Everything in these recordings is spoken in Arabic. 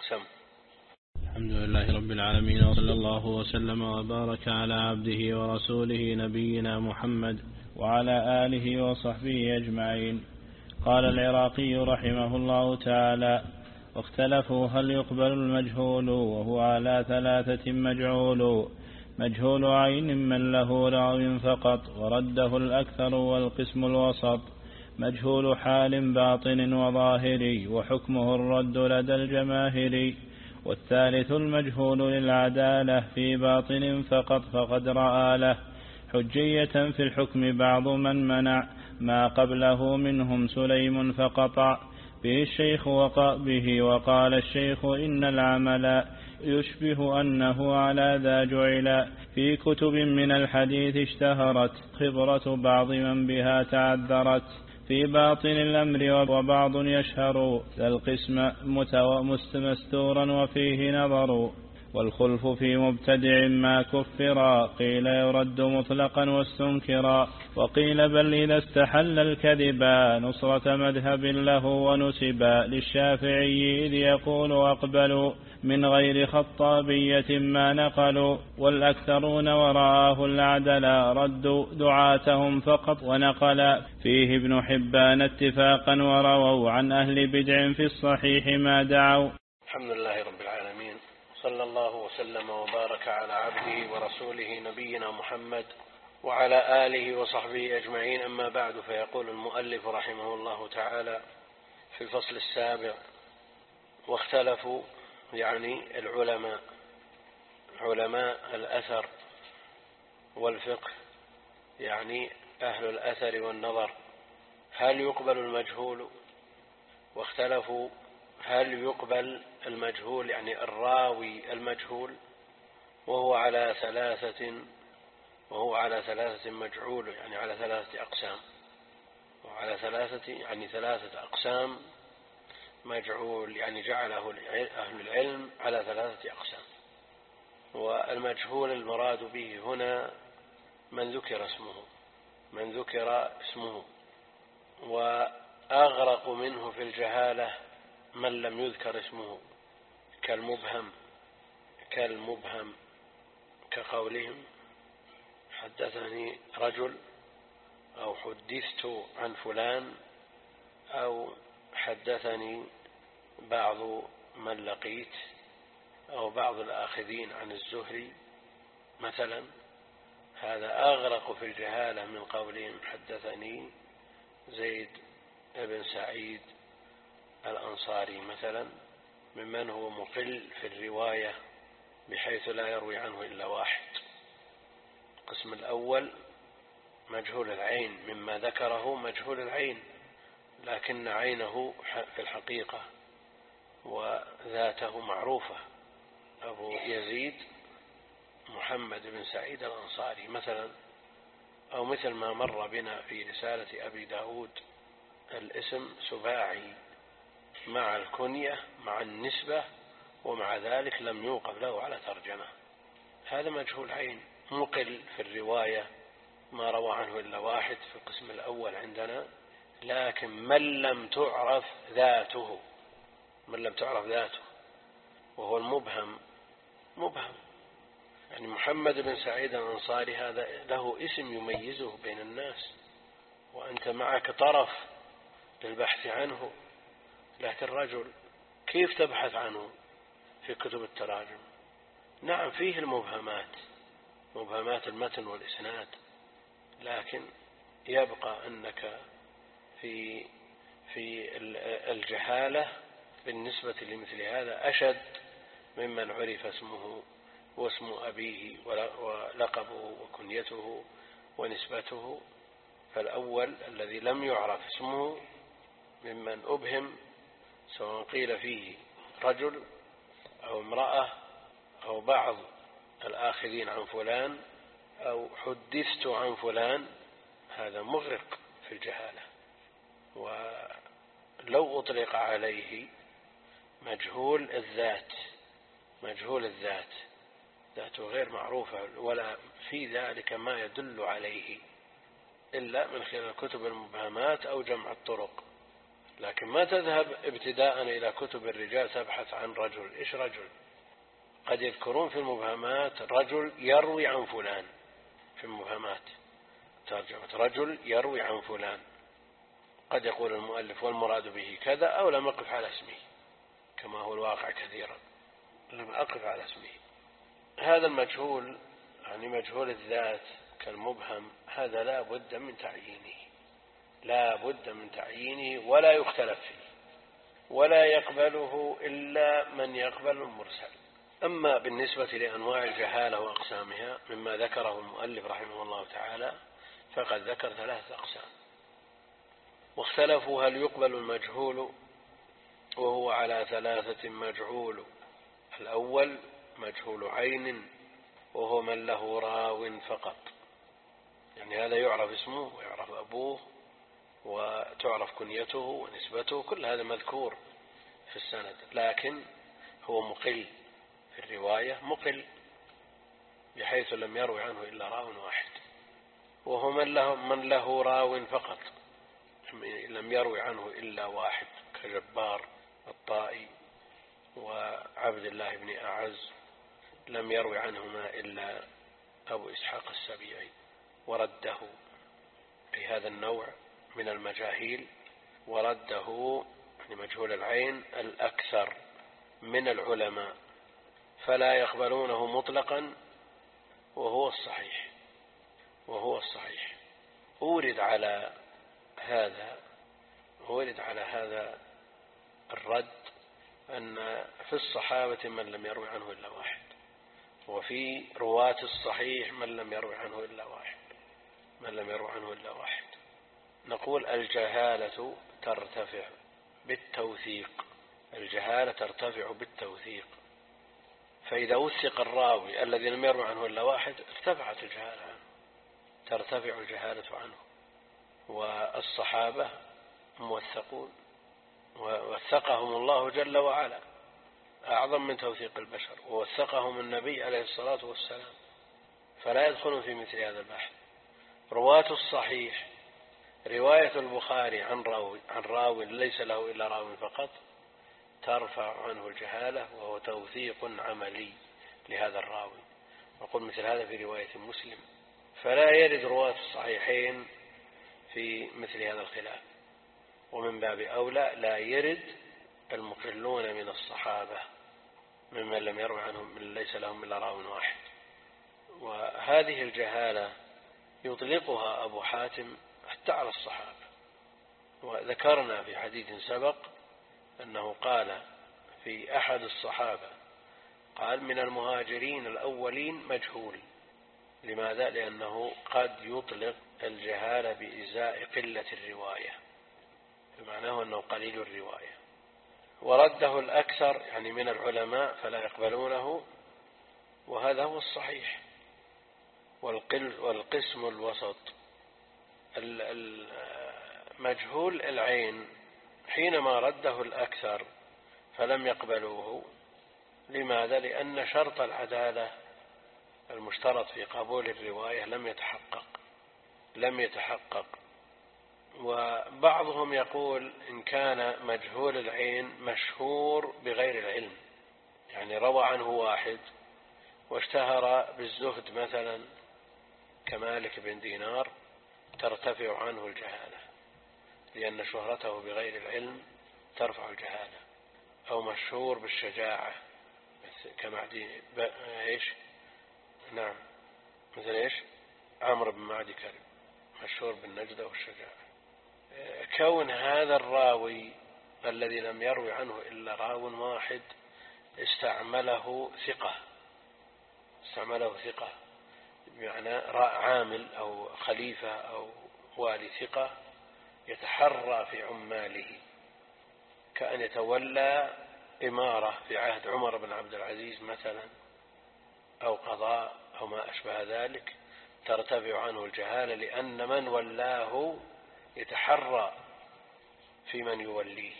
سم. الحمد لله رب العالمين، وصلى الله وسلم وبارك على عبده ورسوله نبينا محمد وعلى آله وصحبه أجمعين. قال العراقي رحمه الله تعالى: واختلفوا هل يقبل المجهول وهو على 3 مجعول: مجهول عين من له راو فقط ورده الأكثر والقسم الوسط، مجهول حال باطن وظاهري وحكمه الرد لدى الجماهير، والثالث المجهول للعدالة في باطن فقط فقد رأى له حجية في الحكم بعض من منع ما قبله منهم سليم فقطع به الشيخ به وقال الشيخ إن العمل يشبه أنه على ذا جعل في كتب من الحديث اشتهرت خبرة بعض من بها تعذرت في باطن الأمر وبعض يشهر ذا القسم مستورا وفيه نظر، والخلف في مبتدع ما كفرا قيل يرد مطلقا واستنكرا، وقيل بل إذا استحل الكذبا نصرة مذهب له ونسبا للشافعي إذ يقول أقبل من غير خطابية ما نقلوا، والأكثرون ورآه العدلا ردوا دعاتهم فقط ونقل فيه ابن حبان اتفاقا ورووا عن أهل بدع في الصحيح ما دعوا. الحمد لله رب العالمين، صلى الله وسلم وبارك على عبده ورسوله نبينا محمد وعلى آله وصحبه أجمعين. أما بعد، فيقول المؤلف رحمه الله تعالى في الفصل السابع: واختلفوا، يعني العلماء، علماء الأثر والفقه، يعني أهل الأثر والنظر، هل يقبل المجهول؟ واختلفوا هل يقبل المجهول، يعني الراوي المجهول، وهو على 3 مجعول، يعني على 3 أقسام، وعلى 3 أقسام مجعول، يعني جعله أهل العلم على 3 أقسام. والمجهول المراد به هنا من ذكر اسمه، وأغرق منه في الجهالة من لم يذكر اسمه، كالمبهم كقولهم حدثني رجل، أو حدثت عن فلان، أو حدثني بعض من لقيت، أو بعض الآخذين عن الزهري مثلا. هذا أغرق في الجهالة من قولهم حدثني زيد بن سعيد الأنصاري مثلا، ممن هو مقل في الرواية بحيث لا يروي عنه إلا واحد. القسم الأول مجهول العين، مما ذكره مجهول العين، لكن عينه في الحقيقة وذاته معروفة، أبو يزيد محمد بن سعيد الأنصاري مثلا، أو مثل ما مر بنا في رسالة أبي داود: الاسم سباعي مع الكنية مع النسبة، ومع ذلك لم يوقف له على ترجمة. هذا مجهول عين، مقل في الرواية، ما روى عنه إلا واحد في القسم الأول عندنا. لكن من لم تعرف ذاته، وهو المبهم، يعني محمد بن سعيد الأنصاري هذا له اسم يميزه بين الناس، وأنت معك طرف للبحث عنه، لكن رجل كيف تبحث عنه في كتب التراجم؟ نعم فيه مبهمات المتن والإسناد، لكن يبقى أنك في الجهالة بالنسبة لمثل هذا أشد ممن عرف اسمه واسم أبيه ولقبه وكنيته ونسبته. فالأول الذي لم يعرف اسمه ممن أبهم، سواء قيل فيه رجل أو امرأة أو بعض الآخذين عن فلان أو حدثت عن فلان، هذا مغرق في الجهالة. ولو أطلق عليه مجهول الذات، ذاته غير معروفة ولا في ذلك ما يدل عليه إلا من خلال كتب المبهمات أو جمع الطرق. لكن ما تذهب ابتداء إلى كتب الرجال تبحث عن رجل. إيش رجل؟ قد يذكرون في المبهمات رجل يروي عن فلان، في المبهمات ترجمة رجل يروي عن فلان، قد يقول المؤلف والمراد به كذا، أو لم أقف على اسمه كما هو الواقع كثيرا، لم أقف على اسمه. هذا المجهول يعني مجهول الذات كالمبهم، هذا لا بد من تعيينه، لا بد من تعيينه ولا يختلف فيه، ولا يقبله إلا من يقبل المرسل. أما بالنسبة لأنواع الجهالة وأقسامها مما ذكره المؤلف رحمه الله تعالى فقد ذكر 3 أقسام، واختلفوا هل يقبل المجهول، وهو على 3: مجهول الأول مجهول عين، وهو من له راو فقط، يعني هذا يعرف اسمه ويعرف أبوه وتعرف كنيته ونسبته، كل هذا مذكور في السند، لكن هو مقل في الرواية، مقل بحيث لم يروي عنه إلا راو واحد. وهو من له راو فقط، لم يروي عنه إلا واحد، كجبار الطائي وعبد الله بن أعز، لم يروي عنهما إلا أبو إسحاق السبيعي، ورده في هذا النوع من المجاهيل، ورده يعني مجهول العين الأكثر من العلماء، فلا يقبلونه مطلقا، وهو الصحيح. أورد على هذا الرد أن في الصحابة من لم يروي عنه إلا واحد، وفي رواة الصحيح من لم يروي عنه إلا واحد. نقول الجهالة ترتفع بالتوثيق، فإذا وثق الراوي الذي لم يروي عنه إلا واحد ترتفع الجهالة عنه. والصحابة موثقون، ووثقهم الله جل وعلا أعظم من توثيق البشر، ووثقهم النبي عليه الصلاة والسلام، فلا يدخلون في مثل هذا البحث. رواة الصحيح رواية البخاري عن راوي ليس له إلا راوي فقط ترفع عنه الجهالة، وهو توثيق عملي لهذا الراوي. وقل مثل هذا في رواية مسلم، فلا يرد رواة الصحيحين في مثل هذا الخلاف، ومن باب أولى لا يرد المقلون من الصحابة ممن لم يروي عنهم من ليس لهم إلا راو واحد. وهذه الجهالة يطلقها أبو حاتم حتى على الصحابة، وذكرنا في حديث سبق أنه قال في أحد الصحابة، قال من المهاجرين الأولين مجهول. لماذا؟ لأنه قد يطلق الجهالة بإزاء قلة الرواية، بمعناه أنه قليل الرواية. ورده الأكثر يعني من العلماء فلا يقبلونه، وهذا هو الصحيح. والقسم الوسط مجهول العين حينما رده الأكثر فلم يقبلوه. لماذا؟ لأن شرط العدالة المشترط في قبول الرواية لم يتحقق. وبعضهم يقول إن كان مجهول العين مشهور بغير العلم، يعني روى عنه واحد واشتهر بالزهد مثلا كمالك بن دينار، ترتفع عنه الجهالة، لأن شهرته بغير العلم ترفع الجهالة. أو مشهور بالشجاعة كمعدي مثل عمرو بن معدي كرب، مشهور بالنجدة والشجاعة. كون هذا الراوي الذي لم يروي عنه إلا راو واحد استعمله ثقة، بمعنى عامل أو خليفة أو والي ثقة يتحرى في عماله، كأن يتولى إمارة في عهد عمر بن عبد العزيز مثلا، أو قضاء أو ما أشبه ذلك، ترتفع عنه الجهالة، لأن من ولاه يتحرى في من يوليه،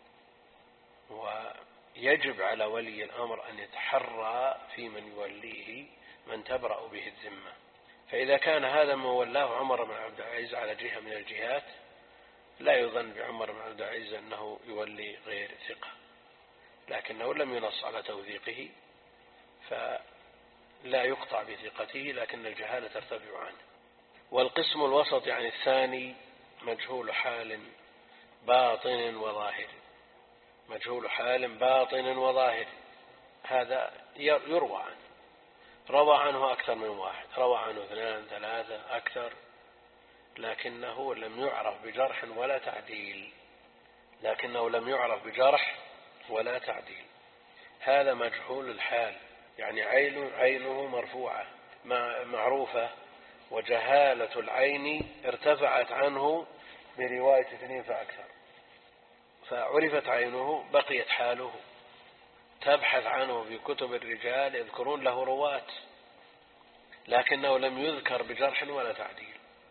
ويجب على ولي الأمر أن يتحرى في من يوليه من تبرأ به الذمة. فإذا كان هذا من ولاه عمر بن عبد العزيز على جهة من الجهات، لا يظن بعمر بن عبد العزيز أنه يولي غير ثقة، لكنه لم ينص على توثيقه فلا يقطع بثقته، لكن الجهالة ترتفع عنه. والقسم الوسط يعني الثاني مجهول حال باطن وظاهر، مجهول حال باطن وظاهر، هذا يروى عنه، روى عنه أكثر من واحد، روى عنه 2 3 أكثر، لكنه لم يعرف بجرح ولا تعديل، لكنه لم يعرف بجرح ولا تعديل. هذا مجهول الحال، يعني عينه مرفوعة معروفة، وجهالة العين ارتفعت عنه برواية 2 فأكثر، فعرفت عينه، بقيت حاله، تبحث عنه في كتب الرجال يذكرون له رواة، لكنه لم يذكر بجرح ولا تعديل.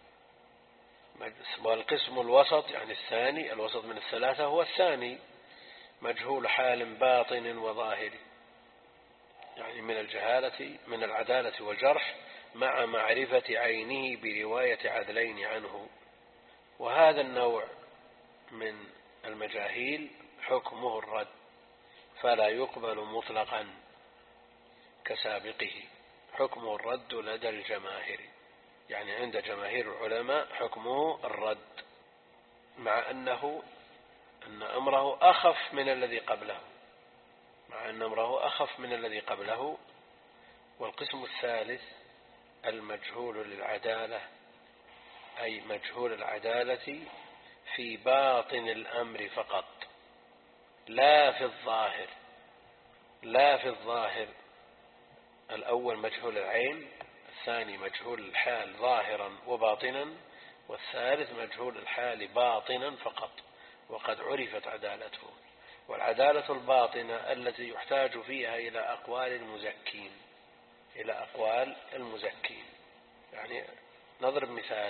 والقسم الوسط يعني الثاني، الوسط من الثلاثة هو الثاني، مجهول حال باطن وظاهر، يعني من الجهالة من العدالة والجرح مع معرفة عينه برواية عدلين عنه. وهذا النوع من المجاهيل حكمه الرد، فلا يقبل مطلقا كسابقه، حكمه الرد لدى الجماهير، يعني عند جماهير العلماء حكمه الرد، مع أن أمره أخف من الذي قبله، مع أن أمره أخف من الذي قبله. والقسم الثالث المجهول للعدالة، أي مجهول العدالة في باطن الأمر فقط، لا في الظاهر، لا في الظاهر. الأول مجهول العين، الثاني مجهول الحال ظاهرا وباطنا، والثالث مجهول الحال باطنا فقط، وقد عرفت عدالته. والعدالة الباطنة التي يحتاج فيها إلى أقوال المزكين، إلى أقوال المزكين. يعني نضرب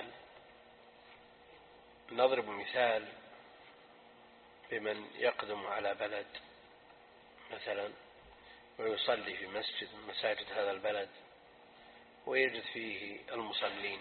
مثال بمن يقدم على بلد مثلا ويصلي في مسجد من مساجد هذا البلد ويجد فيه المصلين،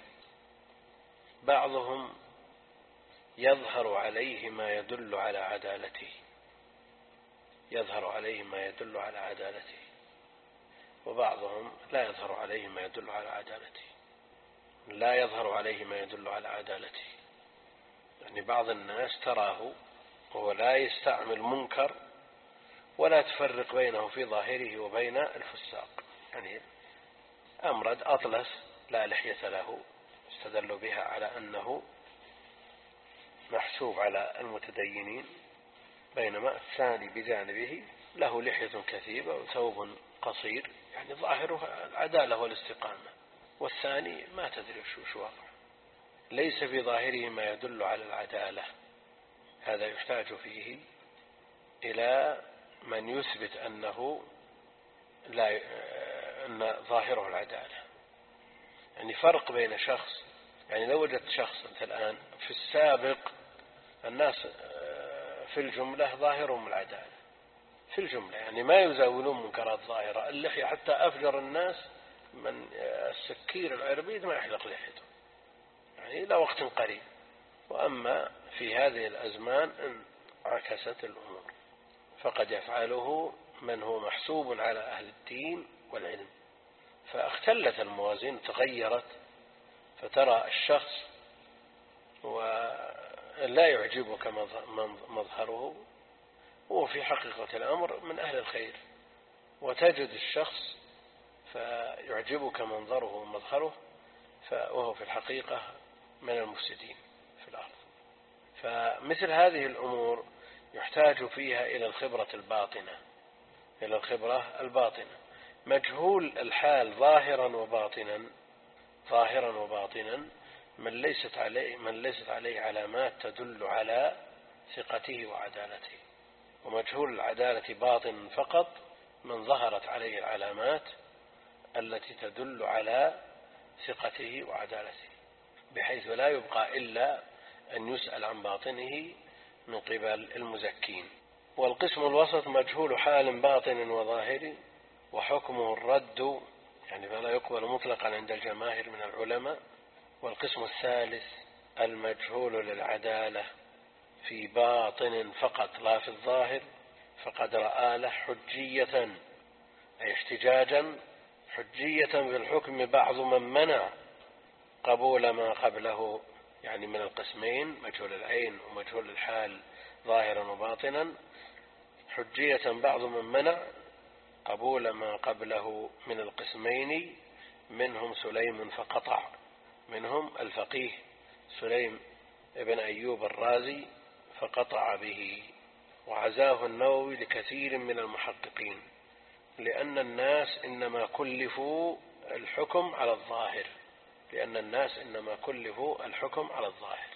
بعضهم يظهر عليه ما يدل على عدالته، يظهر عليه ما يدل على عدالته، وبعضهم لا يظهر عليه ما يدل على عدالته، لا يظهر عليه ما يدل على عدالته. يعني بعض الناس تراه وهو لا يستعمل منكر ولا تفرق بينه في ظاهره وبين الفساق، يعني أمرد أطلس لا لحية له، استدلوا بها على أنه محسوب على المتدينين، بينما الثاني بجانبه له لحية كثيبة وثوب قصير، يعني ظاهره العدالة والاستقامة، والثاني ما تدري شو واقع، ليس في ظاهره ما يدل على العدالة. هذا يحتاج فيه إلى من يثبت أن ظاهره العدالة. يعني فرق بين شخص، يعني لو وجدت شخص الآن في السابق الناس في الجملة ظاهرهم العدالة في الجملة، يعني ما يزاولون منكرات ظاهرة، اللحية حتى أفجر الناس من السكير العربيد ما يحلق لحيته، يعني إلى وقت قريب. وأما في هذه الأزمان انعكست الأمور، فقد يفعله من هو محسوب على أهل الدين والعلم، فاختلت الموازين تغيرت، فترى الشخص ولا يعجبك مظهره وهو في حقيقة الأمر من أهل الخير، وتجد الشخص فيعجبك منظره ومظهره وهو في الحقيقة من المفسدين في الأرض. فمثل هذه الأمور يحتاج فيها إلى الخبرة الباطنة، إلى الخبرة الباطنة. مجهول الحال ظاهرا وباطنا من ليست عليه علامات تدل على ثقته وعدالته، ومجهول العدالة باطن فقط من ظهرت عليه العلامات التي تدل على ثقته وعدالته، بحيث لا يبقى إلا أن يسأل عن باطنه من قبل المزكين. والقسم الوسط مجهول حال باطن وظاهر، وحكمه الرد، يعني فلا يقبل مطلقا عند الجماهير من العلماء. والقسم الثالث المجهول للعدالة، في باطن فقط لا في الظاهر فقد رأى له حجية، أي احتجاجا حجية بالحكم بعض من منع قبول ما قبله، يعني من القسمين مجهول العين ومجهول الحال ظاهرا وباطنا، حجية بعض من منع قبول ما قبله من القسمين، منهم سليم فقطع، منهم الفقيه سليم ابن أيوب الرازي فقطع به. وعزاه النووي لكثير من المحققين، لأن الناس إنما كلفوا الحكم على الظاهر، لأن الناس إنما كلفوا الحكم على الظاهر.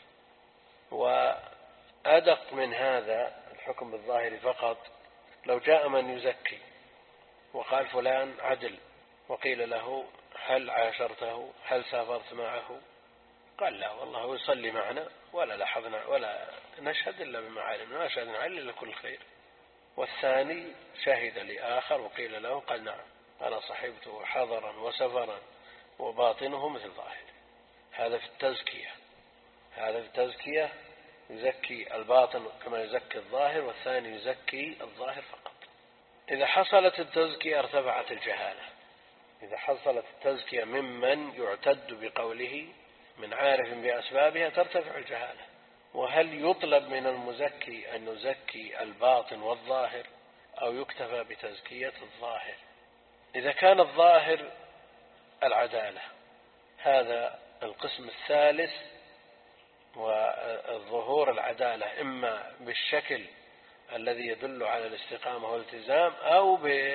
وأدق من هذا الحكم بالظاهر فقط لو جاء من يزكي وقال فلان عدل، وقيل له هل عاشرته، هل سافرت معه، قال لا والله هو يصلي معنا ولا لاحظنا ولا نشهد إلا بمعالم، لا شهدنا عليه إلا كل خير. والثاني شهد لآخر وقيل له قال نعم أنا صحبته حضرا وسفرا وباطنه مثل ظاهر. هذا في التزكية، هذا في التزكية يزكي الباطن كما يزكي الظاهر، والثاني يزكي الظاهر فقط. إذا حصلت التزكية ارتفعت الجهالة، إذا حصلت التزكية ممن يعتد بقوله من عارف بأسبابها ترتفع الجهالة. وهل يطلب من المزكي أن يزكي الباطن والظاهر أو يكتفى بتزكية الظاهر؟ إذا كان الظاهر العدالة، هذا القسم الثالث، والظهور العدالة إما بالشكل الذي يدل على الاستقامة والالتزام أو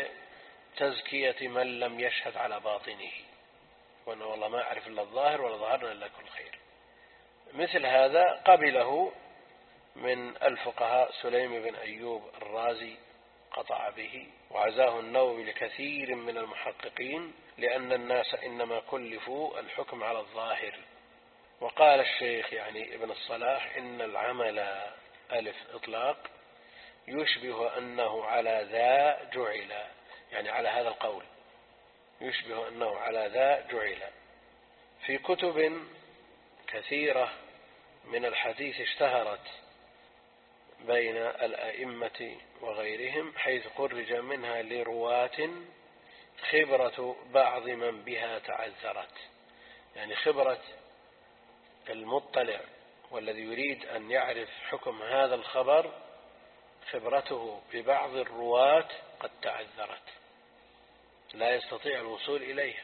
بتزكية من لم يشهد على باطنه، وأنه والله ما أعرف إلا الظاهر ولا ظهرنا إلا كل خير. مثل هذا قبله من الفقهاء سليم بن أيوب الرازي قطع به، وعزاه النووي لكثير من المحققين، لأن الناس إنما كلفوا الحكم على الظاهر. وقال الشيخ يعني ابن الصلاح إن العمل ألف إطلاق يشبه أنه على ذا جعل، يعني على هذا القول يشبه أنه على ذا جعل. في كتب كثيرة من الحديث اشتهرت بين الأئمة وغيرهم، حيث خرج منها لرواة خبرة بعض من بها تعذرت، يعني خبرة المطلع والذي يريد أن يعرف حكم هذا الخبر، خبرته ببعض الرواة قد تعذرت، لا يستطيع الوصول إليها،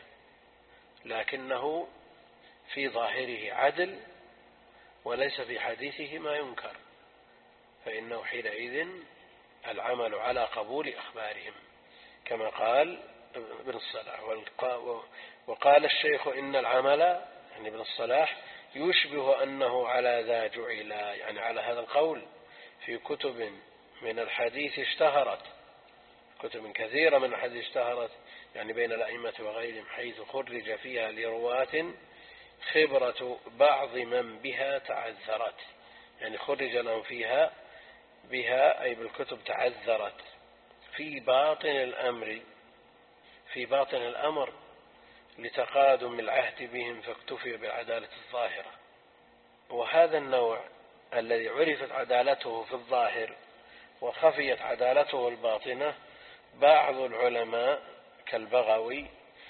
لكنه في ظاهره عدل وليس في حديثه ما ينكر، فإنه حينئذ العمل على قبول أخبارهم كما قال ابن الصلاح. وقال الشيخ إن العمل يعني ابن الصلاح يشبه أنه على ذا جعل، يعني على هذا القول في كتب من الحديث اشتهرت، كتب كثيرة من الحديث اشتهرت يعني بين الأئمة وغيرهم، حيث خرج فيها لرواة خبرة بعض من بها تعذرت، يعني خرج لهم فيها بها أي بالكتب تعذرت في باطن الأمر، في باطن الأمر لتقادم العهد بهم فاكتفي بالعدالة الظاهرة. وهذا النوع الذي عرفت عدالته في الظاهر وخفيت عدالته الباطنة، بعض العلماء كالبغوي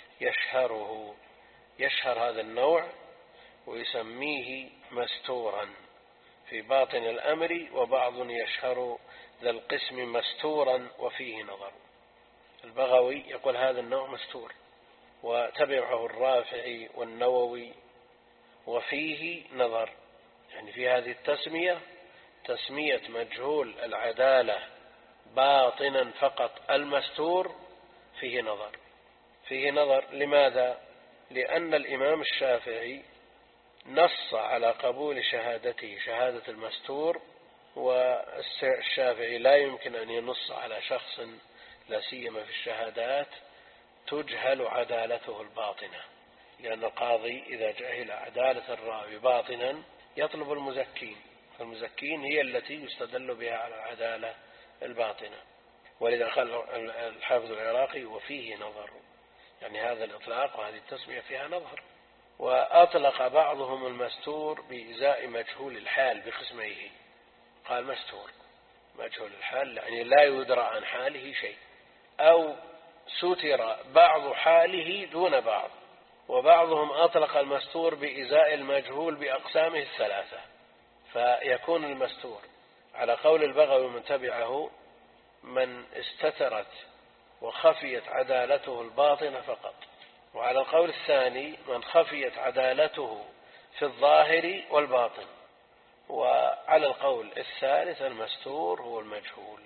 يشهر هذا النوع ويسميه مستورا في باطن الأمر، وبعض يشهر ذا القسم مستورا وفيه نظر. البغوي يقول هذا النوع مستور، وتبعه الرافعي والنووي وفيه نظر، يعني في هذه التسمية تسمية مجهول العدالة باطنا فقط المستور فيه نظر. فيه نظر لماذا؟ لأن الإمام الشافعي نص على قبول شهادته شهادة المستور، والشافعي لا يمكن أن ينص على شخص لا سيما في الشهادات تجهل عدالته الباطنة، لأن القاضي إذا جهل عدالة الراوي باطنا يطلب المزكين، فالمزكين هي التي يستدل بها على العدالة الباطنة. ولذا قال الحافظ العراقي وفيه نظر، يعني هذا الإطلاق وهذه التسمية فيها نظر. وأطلق بعضهم المستور بإزاء مجهول الحال بقسميه، يقال مستور. مجهول الحال يعني لا يدرى عن حاله شيء، أو ستر بعض حاله دون بعض. وبعضهم أطلق المستور بإزاء المجهول بأقسامه الثلاثة، فيكون المستور على قول البغوي ومن تبعه من استترت وخفيت عدالته الباطنة فقط، وعلى القول الثاني من خفيت عدالته في الظاهر والباطن، وعلى القول الثالث المستور هو المجهول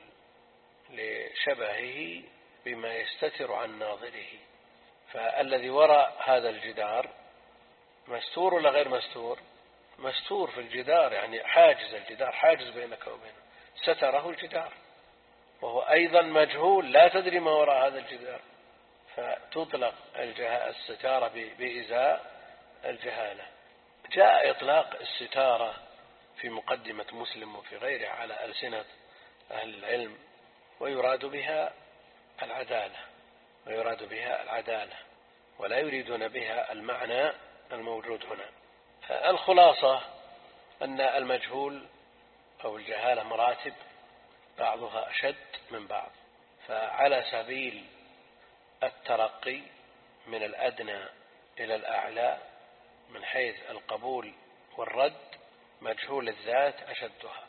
لشبهه بما يستتر عن ناظره. فالذي وراء هذا الجدار مستور ولا غير مستور؟ مستور في الجدار، يعني حاجز الجدار، حاجز بينك وبينه، ستره الجدار، وهو أيضا مجهول لا تدري ما وراء هذا الجدار، فتطلق الستارة بإزاء الجهالة. جاء إطلاق الستارة في مقدمة مسلم وفي غيره على ألسنة أهل العلم، ويراد بها العدالة، ولا يريدون بها المعنى الموجود هنا. الخلاصة أن المجهول أو الجهالة مراتب بعضها أشد من بعض، فعلى سبيل الترقي من الأدنى إلى الأعلى من حيث القبول والرد مجهول الذات أشدها.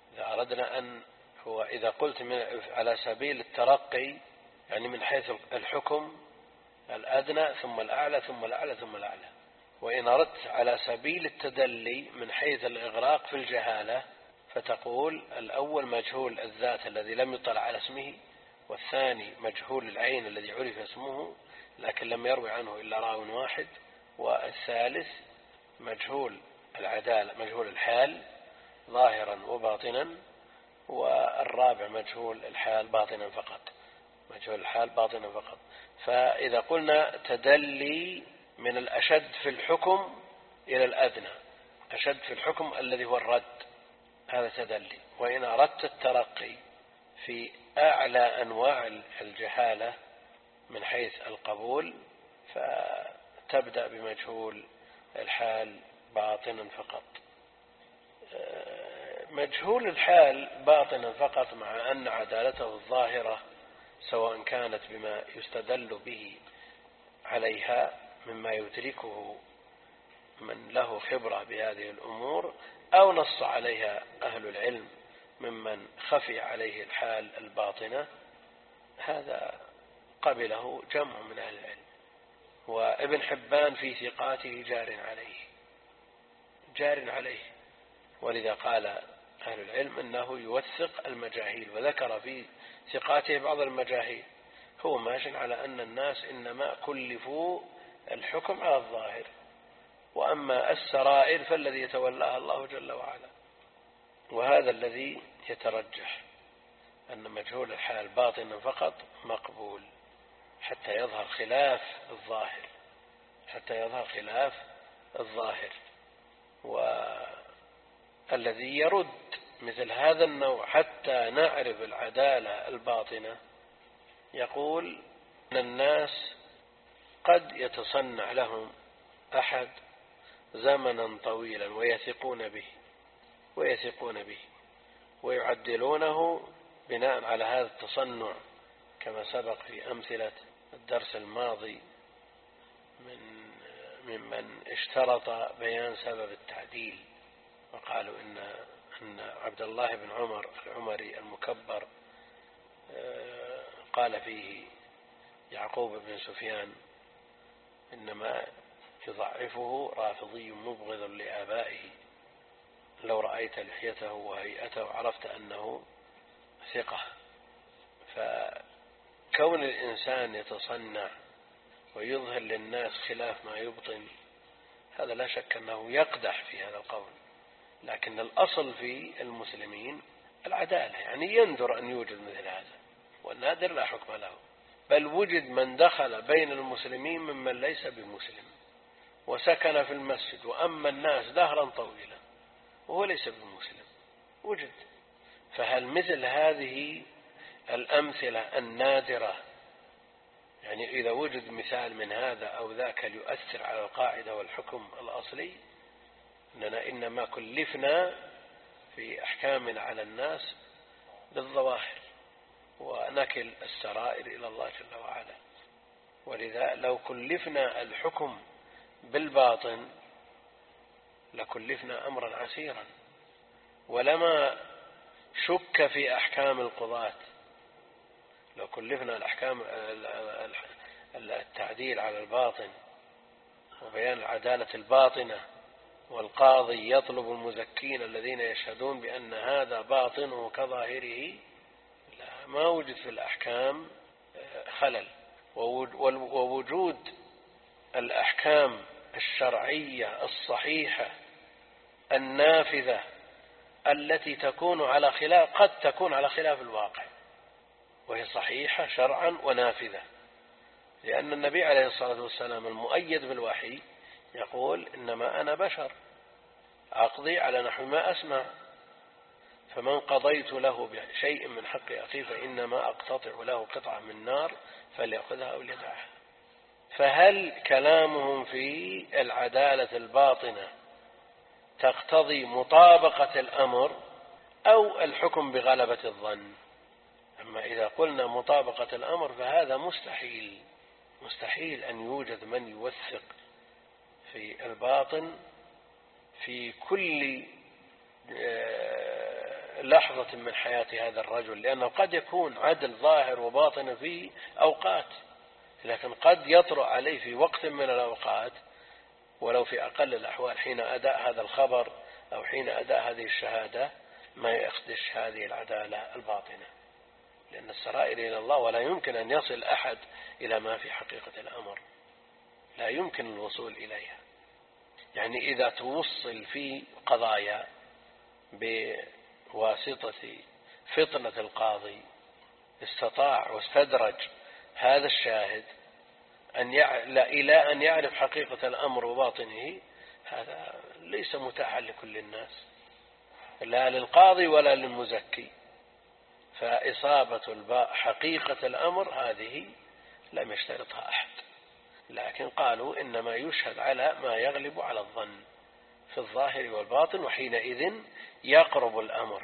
إذا قلت على سبيل الترقي يعني من حيث الحكم الأدنى ثم الأعلى ثم الأعلى ثم الأعلى. وإن أردت على سبيل التدلي من حيث الإغراق في الجهالة فتقول الأول مجهول الذات الذي لم يطلع على اسمه، والثاني مجهول العين الذي عرف اسمه لكن لم يروي عنه إلا راو واحد، والثالث مجهول العدالة مجهول الحال ظاهرا وباطنا، والرابع مجهول الحال باطنا فقط. فإذا قلنا تدلي من الأشد في الحكم إلى الأدنى، أشد في الحكم الذي هو الرد، هذا تدلي. وإن أردت الترقي في أعلى أنواع الجهالة من حيث القبول فتبدأ بمجهول الحال باطنا فقط. مجهول الحال باطنا فقط مع أن عدالته الظاهرة سواء كانت بما يستدل به عليها مما يدركه من له خبرة بهذه الأمور أو نص عليها أهل العلم ممن خفي عليه الحال الباطنة، هذا قبله جمع من أهل العلم. وابن حبان في ثقاته جار عليه، ولذا قال أهل العلم أنه يوثق المجاهيل، وذكر في ثقاته بعض المجاهيل. هو ماشٍ على أن الناس إنما كلفوا الحكم على الظاهر، وأما السرائر فالذي يتولاها الله جل وعلا. وهذا الذي يترجح أن مجهول الحال باطنا فقط مقبول حتى يظهر خلاف الظاهر. والذي يرد مثل هذا النوع حتى نعرف العدالة الباطنة يقول أن الناس قد يتصنع لهم أحد زمنا طويلا ويثقون به ويعدلونه بناء على هذا التصنع، كما سبق في أمثلة الدرس الماضي ممن اشترط بيان سبب التعديل، وقالوا أن عبد الله بن عمر العمري المكبر قال فيه يعقوب بن سفيان إنما يضعفه رافضي مبغض لآبائه، لو رأيت لحيته وهيئته عرفت أنه ثقة. فكون الإنسان يتصنع ويظهر للناس خلاف ما يبطن هذا لا شك أنه يقدح في هذا القول، لكن الأصل في المسلمين العدالة، يعني يندر أن يوجد مثل هذا، والنادر لا حكم له. بل وجد من دخل بين المسلمين ممن ليس بمسلم وسكن في المسجد وأما الناس دهرا طويلا وهو ليس بمسلم، وجد. فهل مثل هذه الأمثلة النادرة، يعني إذا وجد مثال من هذا أو ذاك ليؤثر على القاعدة والحكم الأصلي أننا إنما كلفنا في أحكامنا على الناس بالظواهر، ونكل السرائر إلى الله جل وعلا. ولذا لو كلفنا الحكم بالباطن لكلفنا أمرا عسيرا، ولما شك في أحكام القضاة. لو كلفنا الأحكام التعديل على الباطن وبيان العدالة الباطنة، والقاضي يطلب المزكين الذين يشهدون بأن هذا باطنه كظاهره، ما وجد في الأحكام خلل. ووجود الأحكام الشرعية الصحيحة النافذة التي تكون على خلاف، قد تكون على خلاف الواقع وهي صحيحة شرعا ونافذة، لأن النبي عليه الصلاة والسلام المؤيد بالوحي يقول: إنما أنا بشر أقضي على نحو ما أسمع، فمن قضيت له بشيء من حق أخيه فإنما أقتطع له قطعة من نار فليأخذها أو ليدعها. فهل كلامهم في العدالة الباطنة تقتضي مطابقة الأمر أو الحكم بغلبة الظن؟ أما إذا قلنا مطابقة الأمر فهذا مستحيل أن يوجد من يوثق في الباطن في كل لحظة من حياة هذا الرجل، لأنه قد يكون عدل ظاهر وباطن في أوقات، لكن قد يطرأ عليه في وقت من الأوقات ولو في أقل الأحوال حين أداء هذا الخبر أو حين أداء هذه الشهادة ما يخدش هذه العدالة الباطنة، لأن السرائر إلى الله ولا يمكن أن يصل أحد إلى ما في حقيقة الأمر، لا يمكن الوصول إليها. يعني إذا توصل في قضايا بواسطة فطنة القاضي استطاع واستدرج هذا الشاهد إلى أن يعرف حقيقة الأمر وباطنه، هذا ليس متاحا لكل الناس، لا للقاضي ولا للمزكي. فإصابة حقيقة الأمر هذه لم يشترطها أحد، لكن قالوا إنما يشهد على ما يغلب على الظن في الظاهر والباطن، وحينئذ يقرب الأمر.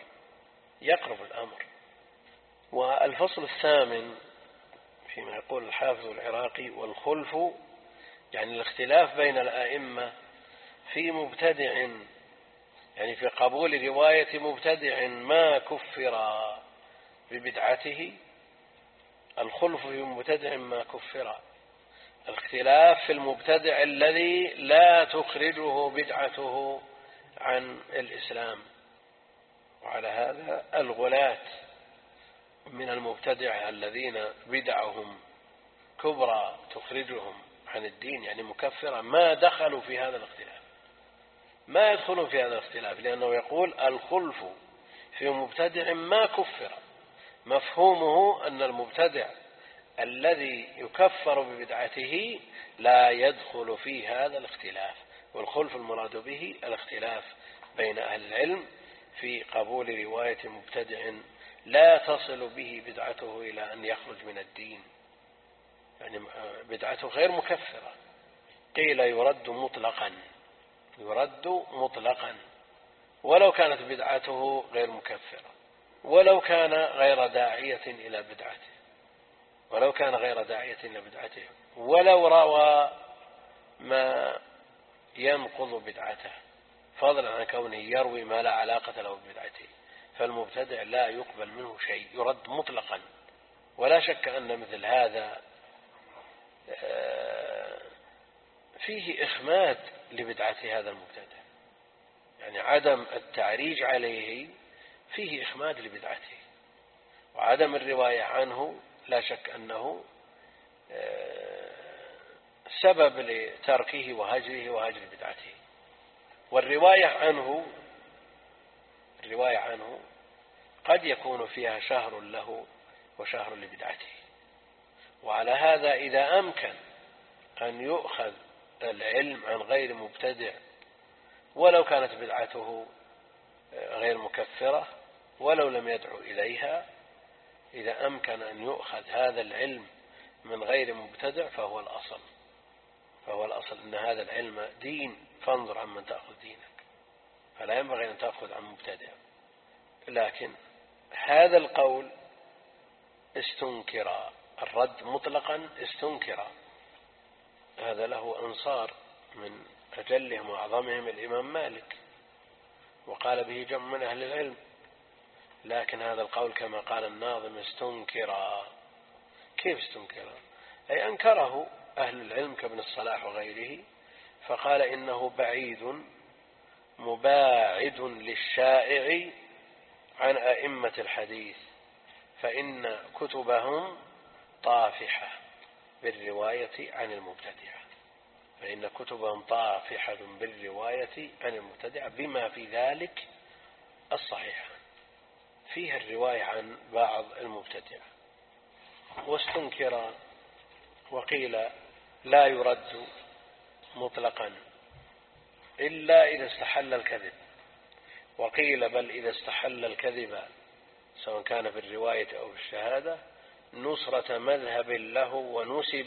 والفصل الثامن فيما يقول الحافظ العراقي: والخلف يعني الاختلاف بين الأئمة في مبتدع، يعني في قبول رواية مبتدع ما كفر ببدعته. الخلف في مبتدع ما كفر، الاختلاف في المبتدع الذي لا تخرجه بدعته عن الإسلام. وعلى هذا الغلاة من المبتدع الذين بدعهم كبرى تخرجهم عن الدين يعني مكفرة ما دخلوا في هذا الاختلاف، ما يدخلون في هذا الاختلاف، لأنه يقول: الخلف في مبتدع ما كفر، مفهومه أن المبتدع الذي يكفر ببدعته لا يدخل في هذا الاختلاف. والخلف المراد به الاختلاف بين أهل العلم في قبول رواية مبتدع لا تصل به بدعته إلى أن يخرج من الدين، يعني بدعته غير مكفرة. قيل يرد مطلقا ولو كانت بدعته غير مكفرة، ولو كان غير داعية إلى بدعته، ولو روى ما ينقض بدعته، فضلا عن كونه يروي ما لا علاقة له ببدعته. فالمبتدع لا يقبل منه شيء، يرد مطلقا. ولا شك أن مثل هذا فيه إخماد لبدعة هذا المبتدع، يعني عدم التعريج عليه فيه إخماد لبدعته، وعدم الرواية عنه لا شك أنه سبب لتركه وهجره وهجر بدعته. والرواية عنه قد يكون فيها شهر له وشهر لبدعته. وعلى هذا إذا أمكن أن يؤخذ العلم عن غير مبتدع ولو كانت بدعته غير مكفرة ولو لم يدعو إليها، إذا أمكن أن يؤخذ هذا العلم من غير مبتدع فهو الأصل أن هذا العلم دين، فانظر عمن تأخذ دينك، فلا ينبغي أن تأخذ عن مبتدع. لكن هذا القول استنكر، الرد مطلقا استنكر. هذا له أنصار، من أجلهم وأعظمهم الإمام مالك، وقال به جمع من أهل العلم، لكن هذا القول كما قال الناظم استنكر. كيف استنكر؟ أي أنكره أهل العلم كابن الصلاح وغيره، فقال إنه بعيد مباعد للشائع عن أئمة الحديث، فإن كتبهم طافحة بالرواية عن المبتدعة، فإن كتبهم طافحة بالرواية عن المبتدعة بما في ذلك الصحيح، فيها الرواية عن بعض المبتدعة. واستنكر وقيل لا يرد مطلقا إلا إذا استحل الكذب، وقيل بل إذا استحل الكذب سواء كان في الرواية أو في الشهادة نصرة مذهب له ونسب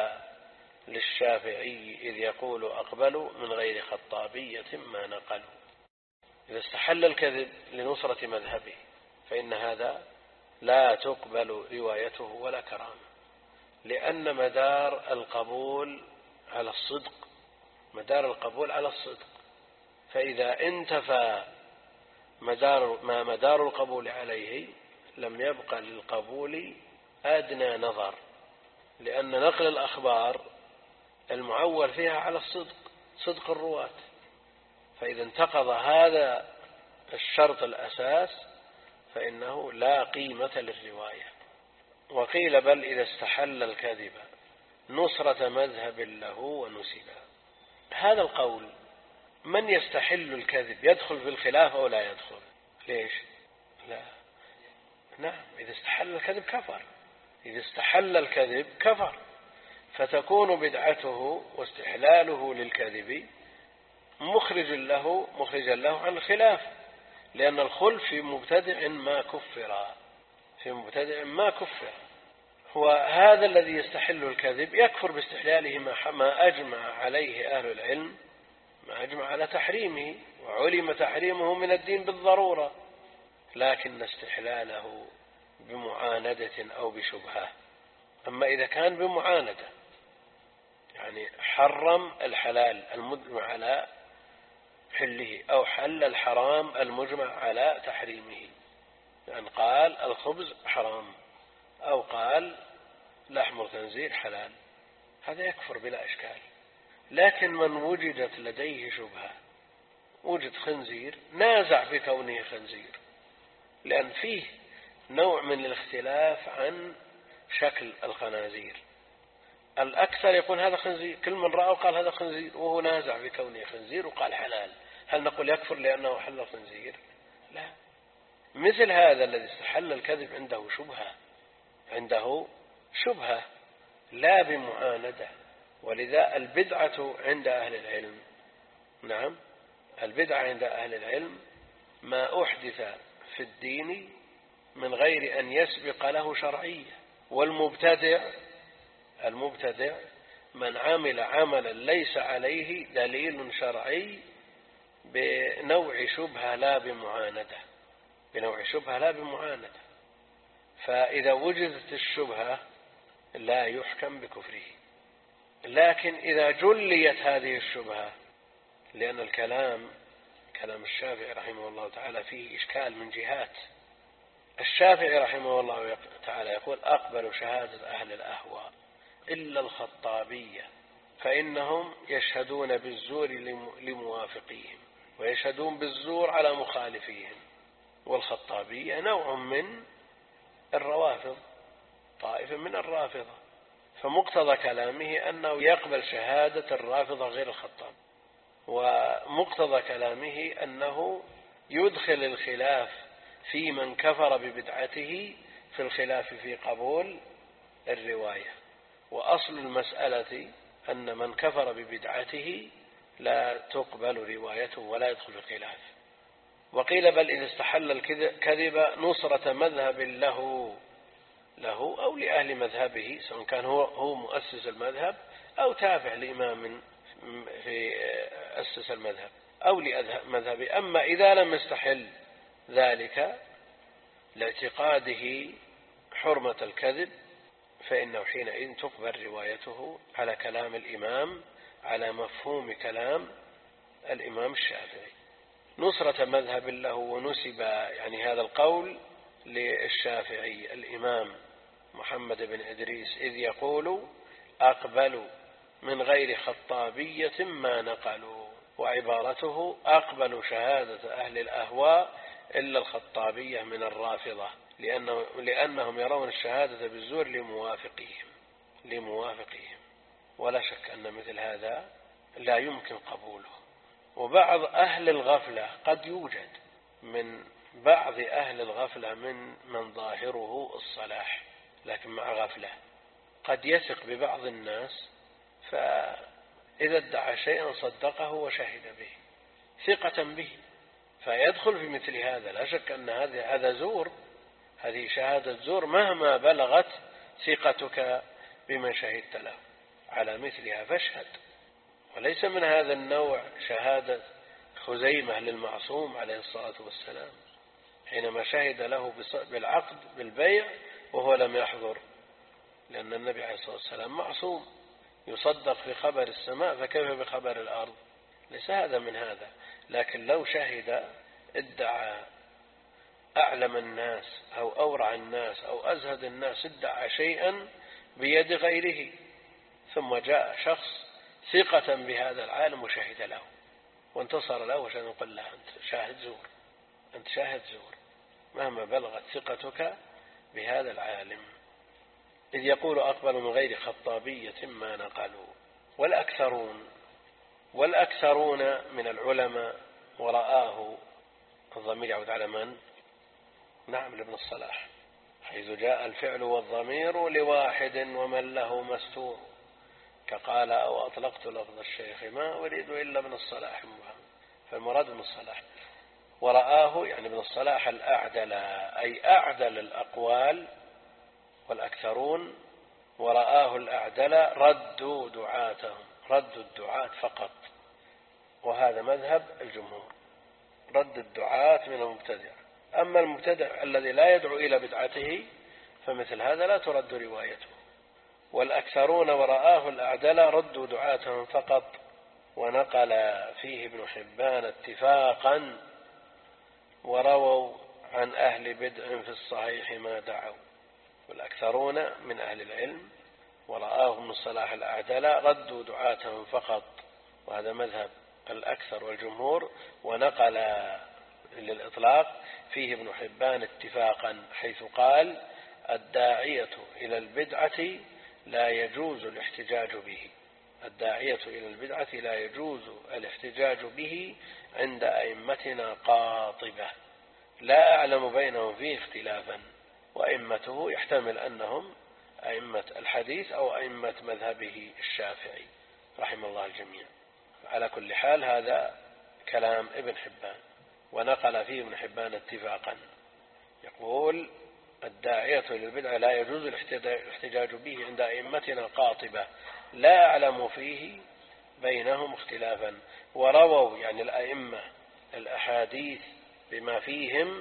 للشافعي إذ يقول أقبلوا من غير خطابية ما نقلوا. إذا استحل الكذب لنصرة مذهبه فإن هذا لا تقبل روايته ولا كرامة، لأن مدار القبول على الصدق، مدار القبول على الصدق، فإذا انتفى مدار القبول عليه لم يبقى للقبول أدنى نظر، لأن نقل الأخبار المعول فيها على الصدق، صدق الرواة، فإذا انتقض هذا الشرط الأساس فإنه لا قيمة للرواية. وقيل بل إذا استحل الكذب نصرة مذهب له ونسب. هذا القول من يستحل الكذب يدخل في الخلاف أو لا يدخل؟ ليش؟ لا، نعم، إذا استحل الكذب كفر، إذا استحل الكذب كفر، فتكون بدعته واستحلاله للكذب مخرجا له عن الخلاف، لأن الخلف في مبتدع ما كفر، في مبتدع ما كفر. وهذا الذي يستحل الكذب يكفر باستحلاله ما أجمع عليه أهل العلم، ما أجمع على تحريمه، وعلم تحريمه من الدين بالضرورة، لكن استحلاله بمعاندة أو بشبهة. أما إذا كان بمعاندة يعني حرم الحلال المجمع على حله أو حل الحرام المجمع على تحريمه، يعني قال الخبز حرام أو قال لحم الخنزير حلال، هذا يكفر بلا إشكال. لكن من وجدت لديه شبهة، وجد خنزير نازع بكونه خنزير، لأن فيه نوع من الاختلاف عن شكل الخنازير، الأكثر يقول هذا خنزير، كل من رأى قال هذا خنزير، وهو نازع بكونه خنزير وقال حلال، هل نقول يكفر لأنه حل الخنزير؟ لا. مثل هذا الذي استحل الكذب عنده شبهة لا بمعاندة. ولذا البدعة عند أهل العلم، نعم، البدعة عند أهل العلم ما أحدث في الدين من غير أن يسبق له شرعية. والمبتدع من عمل عملا ليس عليه دليل شرعي بنوع شبهة لا بمعاندة، فإذا وجدت الشبهة لا يحكم بكفره. لكن إذا جليت هذه الشبهة، لأن كلام الشافعي رحمه الله تعالى فيه إشكال من جهات. الشافعي رحمه الله تعالى يقول أقبل شهادة أهل الأهواء إلا الخطابية، فإنهم يشهدون بالزور لموافقيهم ويشهدون بالزور على مخالفيهم. والخطابية نوع من الروافض، طائفة من الرافضة، فمقتضى كلامه أنه يقبل شهادة الرافضة غير الخطاب، ومقتضى كلامه أنه يدخل الخلاف في من كفر ببدعته في الخلاف في قبول الرواية. وأصل المسألة أن من كفر ببدعته لا تقبل روايته ولا يدخل الخلاف. وقيل بل إذا استحل الكذب نصرة مذهب له أو لأهل مذهبه، سواء كان هو مؤسس المذهب أو تابع لإمام في أسس المذهب أو لمذهبه. أما إذا لم يستحل ذلك لاعتقاده حرمة الكذب، فإنه حينئذ تقبل روايته على كلام الإمام، على مفهوم كلام الإمام الشافعي نصرة مذهب له. ونسب يعني هذا القول للشافعي الإمام محمد بن إدريس إذ يقول: أقبلوا من غير خطابية ما نقلوا. وعبارته: أقبلوا شهادة أهل الأهواء إلا الخطابية من الرافضة، لأنهم يرون الشهادة بالزور لموافقهم. ولا شك أن مثل هذا لا يمكن قبوله. وبعض أهل الغفلة قد يوجد من بعض أهل الغفلة من ظاهره الصلاح، لكن مع غفلة قد يثق ببعض الناس، فإذا ادعى شيئا صدقه وشهد به ثقة به، فيدخل في مثل هذا. لا شك أن هذا زور، هذه شهادة زور مهما بلغت ثقتك بمن شهدت له على مثلها فاشهد. وليس من هذا النوع شهادة خزيمة للمعصوم عليه الصلاة والسلام حينما شهد له بالعقد بالبيع وهو لم يحضر، لأن النبي عليه الصلاة والسلام معصوم يصدق في خبر السماء، فكيف بخبر الأرض؟ ليس هذا من هذا. لكن لو شهد ادعى أعلم الناس أو أورع الناس أو أزهد الناس، ادعى شيئا بيد غيره، ثم جاء شخص ثقة بهذا العالم وشهد له وانتصر له، وشان نقول له: أنت شاهد زور مهما بلغت ثقتك بهذا العالم. إذ يقول: أقبل من غير خطابية ما نقلوا. والأكثرون من العلماء ورآه، الضمير يعود على من؟ نعم، لابن الصلاح، حيث جاء الفعل والضمير لواحد ومن له مستور، كقال أو أطلقت لفظ الشيخ ما أريد إلا ابن الصلاح مبهم، فالمراد ابن الصلاح. ورآه يعني ابن الصلاح الأعدل، أي أعدل الأقوال. والأكثرون ورآه الأعدل ردوا دعاتهم، ردوا الدعاة فقط، وهذا مذهب الجمهور، رد الدعاة من المبتدع. أما المبتدع الذي لا يدعو إلى بدعته فمثل هذا لا ترد روايته. والأكثرون ورآه الأعدل ردوا دعاتهم فقط. ونقل فيه ابن حبان اتفاقا: ورووا عن أهل بدع في الصحيح ما دعوا. والأكثرون من أهل العلم ورآه ابن الصلاح الأعدل ردوا دعاتهم فقط، وهذا مذهب الأكثر والجمهور. ونقل للإطلاق فيه ابن حبان اتفاقا، حيث قال: الداعية إلى البدعة لا يجوز الاحتجاج به. الداعية إلى البدعة لا يجوز الاحتجاج به عند أئمتنا قاطبة، لا أعلم بينهم فيه اختلافا. وأئمته يحتمل أنهم أئمة الحديث أو أئمة مذهبه الشافعي رحم الله الجميع. على كل حال هذا كلام ابن حبان. ونقل فيه ابن حبان اتفاقا، يقول: الداعية للبدعة لا يجوز الاحتجاج به عند أئمتنا قاطبة، لا أعلم فيه بينهم اختلافا. ورووا يعني الأئمة الأحاديث بما فيهم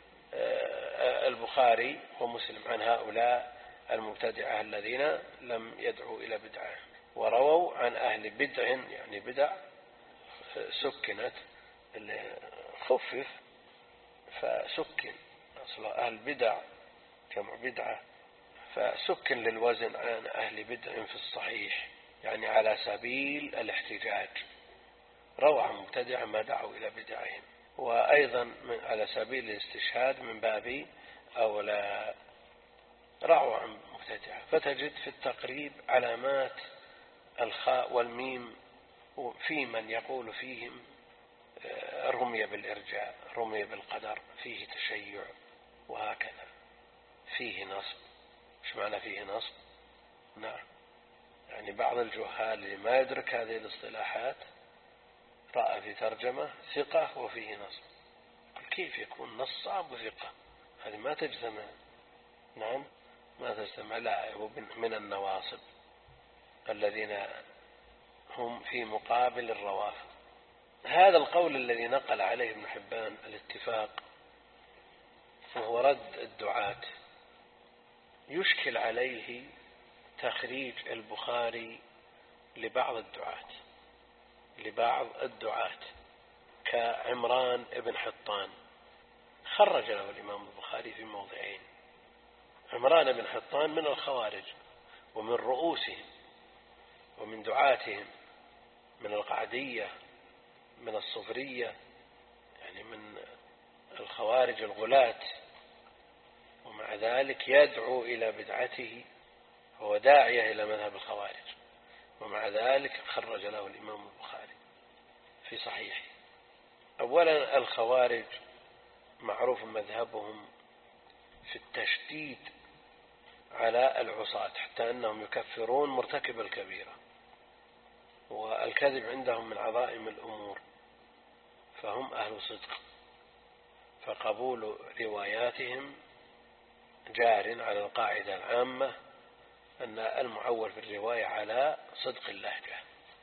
البخاري ومسلم عن هؤلاء المبتدعة الذين لم يدعوا إلى بدعة. ورووا عن أهل بدع يعني بدع سكنت، خفف فسكن، أصل أهل بدع جمع بدعة، فسكن للوزن عن أهل بدع في الصحيح، يعني على سبيل الاحتجاج. روى عن مبتدع ما دعوا إلى بدعهم، وأيضا على سبيل الاستشهاد من باب أولى روى عن مبتدع. فتجد في التقريب علامات الخاء والميم في من يقول فيهم رمي بالإرجاء، رمي بالقدر، فيه تشيع، وهكذا. فيه نصب. ايش معنى فيه نصب؟ نعم، يعني بعض الجهال اللي ما يدرك هذه الاصطلاحات رأى في ترجمة ثقة وفيه نصب، كيف يكون نصاب وثقة؟ هذه ما تجتمع. نعم ما تجتمع. لا، هو من النواصب الذين هم في مقابل الروافض. هذا القول الذي نقل عليه ابن حبان الاتفاق وهو رد الدعاة، يشكل عليه تخريج البخاري لبعض الدعاة كعمران بن حطان، خرج له الإمام البخاري في موضعين. عمران بن حطان من الخوارج ومن رؤوسهم ومن دعاتهم، من القعدية، من الصفرية، يعني من الخوارج الغلاة، ومع ذلك يدعو إلى بدعته، هو داعية إلى مذهب الخوارج، ومع ذلك خرج له الإمام البخاري في صحيحه. أولا الخوارج معروف مذهبهم في التشديد على العصاة، حتى أنهم يكفرون مرتكب الكبيرة، والكذب عندهم من عظائم الأمور، فهم أهل صدق، فقبول رواياتهم جار على القاعدة العامة أن المعول في الرواية على صدق اللهجة.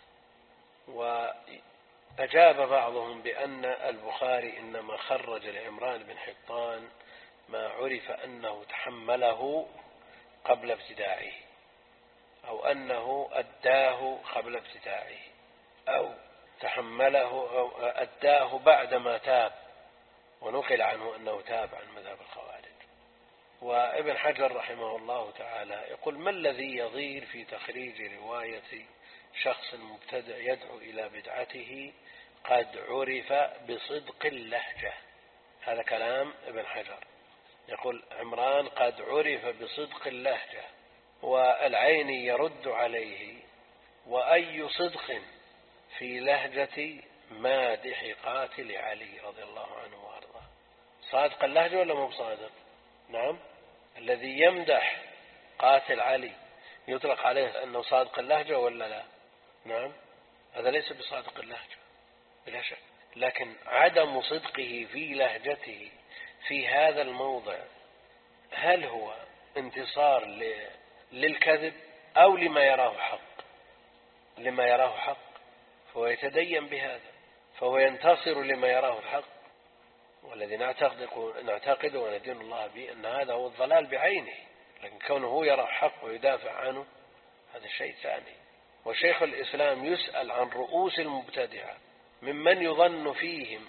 وأجاب بعضهم بأن البخاري إنما خرج لعمران بن حطان ما عرف أنه تحمله قبل ابتداعه، أو أنه أداه قبل ابتداعه، أو تحمله أو أداه بعدما تاب، ونقل عنه أنه تاب عن مذهب الخوارج. وابن حجر رحمه الله تعالى يقول: ما الذي يضير في تخريج رواية شخص مبتدع يدعو إلى بدعته قد عرف بصدق اللهجة؟ هذا كلام ابن حجر، يقول عمران قد عرف بصدق اللهجة، والعيني يرد عليه: وأي صدق في لهجة مادح قاتل علي رضي الله عنه وارضاه؟ صادق اللهجة ولا مو صادق؟ نعم، الذي يمدح قاتل علي يطلق عليه أنه صادق اللهجة ولا لا؟ نعم، هذا ليس بصادق اللهجة بلا شك، لكن عدم صدقه في لهجته في هذا الموضع هل هو انتصار للكذب أو لما يراه حق؟ لما يراه حق، فهو يتدين بهذا، فهو ينتصر لما يراه الحق. والذي نعتقد وندين الله به أن هذا هو الضلال بعينه، لكن كونه هو يرى حق ويدافع عنه هذا شيء ثاني. وشيخ الإسلام يسأل عن رؤوس المبتدعة ممن يظن فيهم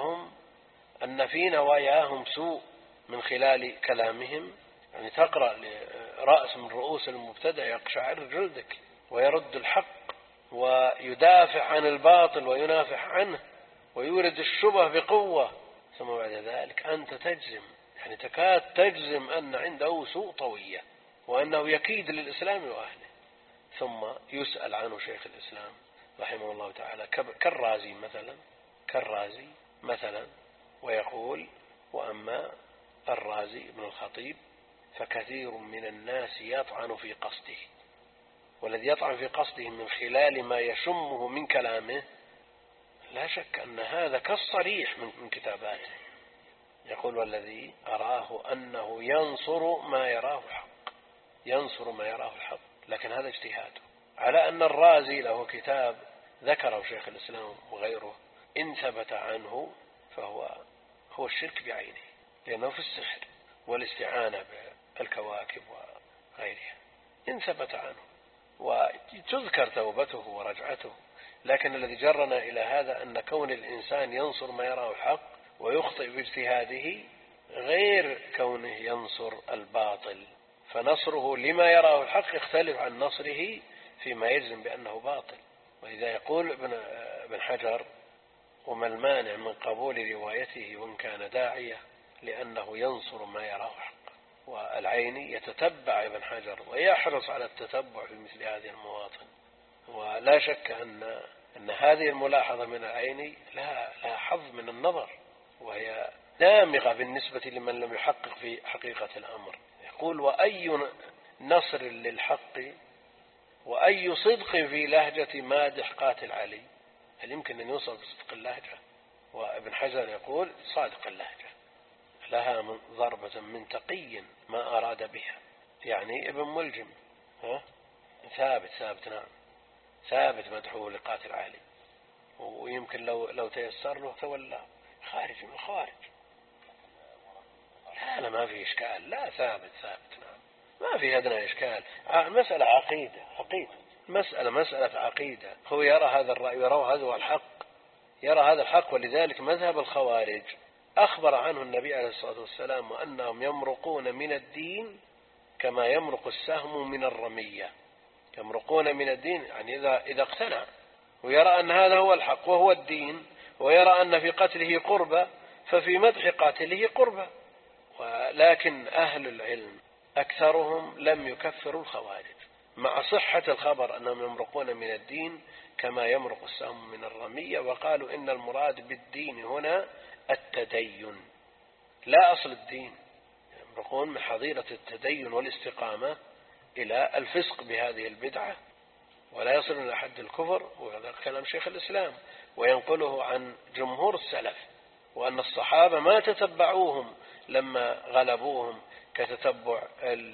أن في نواياهم سوء من خلال كلامهم، يعني تقرأ لرأس من رؤوس المبتدع يقشعر جلدك، ويرد الحق ويدافع عن الباطل وينافح عنه ويورد الشبه بقوة، ثم بعد ذلك أنت تجزم، يعني تكاد تجزم أن عنده سوء طوية وأنه يكيد للإسلام وأهله. ثم يسأل عنه شيخ الإسلام رحمه الله تعالى كالرازي مثلا ويقول: وأما الرازي ابن الخطيب فكثير من الناس يطعن في قصده، والذي يطعن في قصده من خلال ما يشمه من كلامه لا شك أن هذا كالصريح من كتاباته. يقول: والذي أراه أنه ينصر ما يراه الحق، لكن هذا اجتهاده، على أن الرازي له كتاب ذكره شيخ الإسلام وغيره إن ثبت عنه فهو الشرك بعينه، لأنه في السحر والاستعانة بالكواكب وغيرها إن ثبت عنه، وتذكر توبته ورجعته. لكن الذي جرنا إلى هذا أن كون الإنسان ينصر ما يراه الحق ويخطئ باجتهاده غير كونه ينصر الباطل، فنصره لما يراه الحق يختلف عن نصره فيما يجزم بأنه باطل. ولذا يقول ابن حجر: وما المانع من قبول روايته وإن كان داعية لأنه ينصر ما يراه الحق. والعيني يتتبع ابن حجر ويحرص على التتبع في مثل هذه المواطن، ولا شك أن هذه الملاحظة من العيني لها حظ من النظر، وهي دامغة بالنسبة لمن لم يحقق في حقيقة الأمر. يقول: وأي نصر للحق وأي صدق في لهجة مادح قاتل علي؟ هل يمكن أن يوصل بصدق اللهجة؟ وابن حجر يقول: صادق اللهجة لها من ضربة من تقي ما أراد بها، يعني ابن ملجم ثابت نعم، ثابت مدحوه لقاتل علي، ويمكن لو تيسر له تولى خارج من الخوارج. لا ما في إشكال، لا ثابت نعم، ما في أدنى إشكال. المسألة عقيدة، مسألة عقيدة. هو يرى هذا الرأي، يرى هذا هو الحق، يرى هذا الحق. ولذلك مذهب الخوارج أخبر عنه النبي عليه الصلاة والسلام وأنهم يمرقون من الدين كما يمرق السهم من الرمية. يمرقون من الدين يعني إذا اقتنع ويرى أن هذا هو الحق وهو الدين، ويرى أن في قتله قربة، ففي مدح قاتله قربة. ولكن أهل العلم أكثرهم لم يكفروا الخوارج مع صحة الخبر أنهم يمرقون من الدين كما يمرق السهم من الرمية، وقالوا إن المراد بالدين هنا التدين لا أصل الدين. يمرقون من حظيرة التدين والاستقامة إلى الفسق بهذه البدعة، ولا يصلون إلى حد الكفر. وهذا كلام شيخ الإسلام وينقله عن جمهور السلف، وأن الصحابة ما تتبعوهم لما غلبوهم كتتبع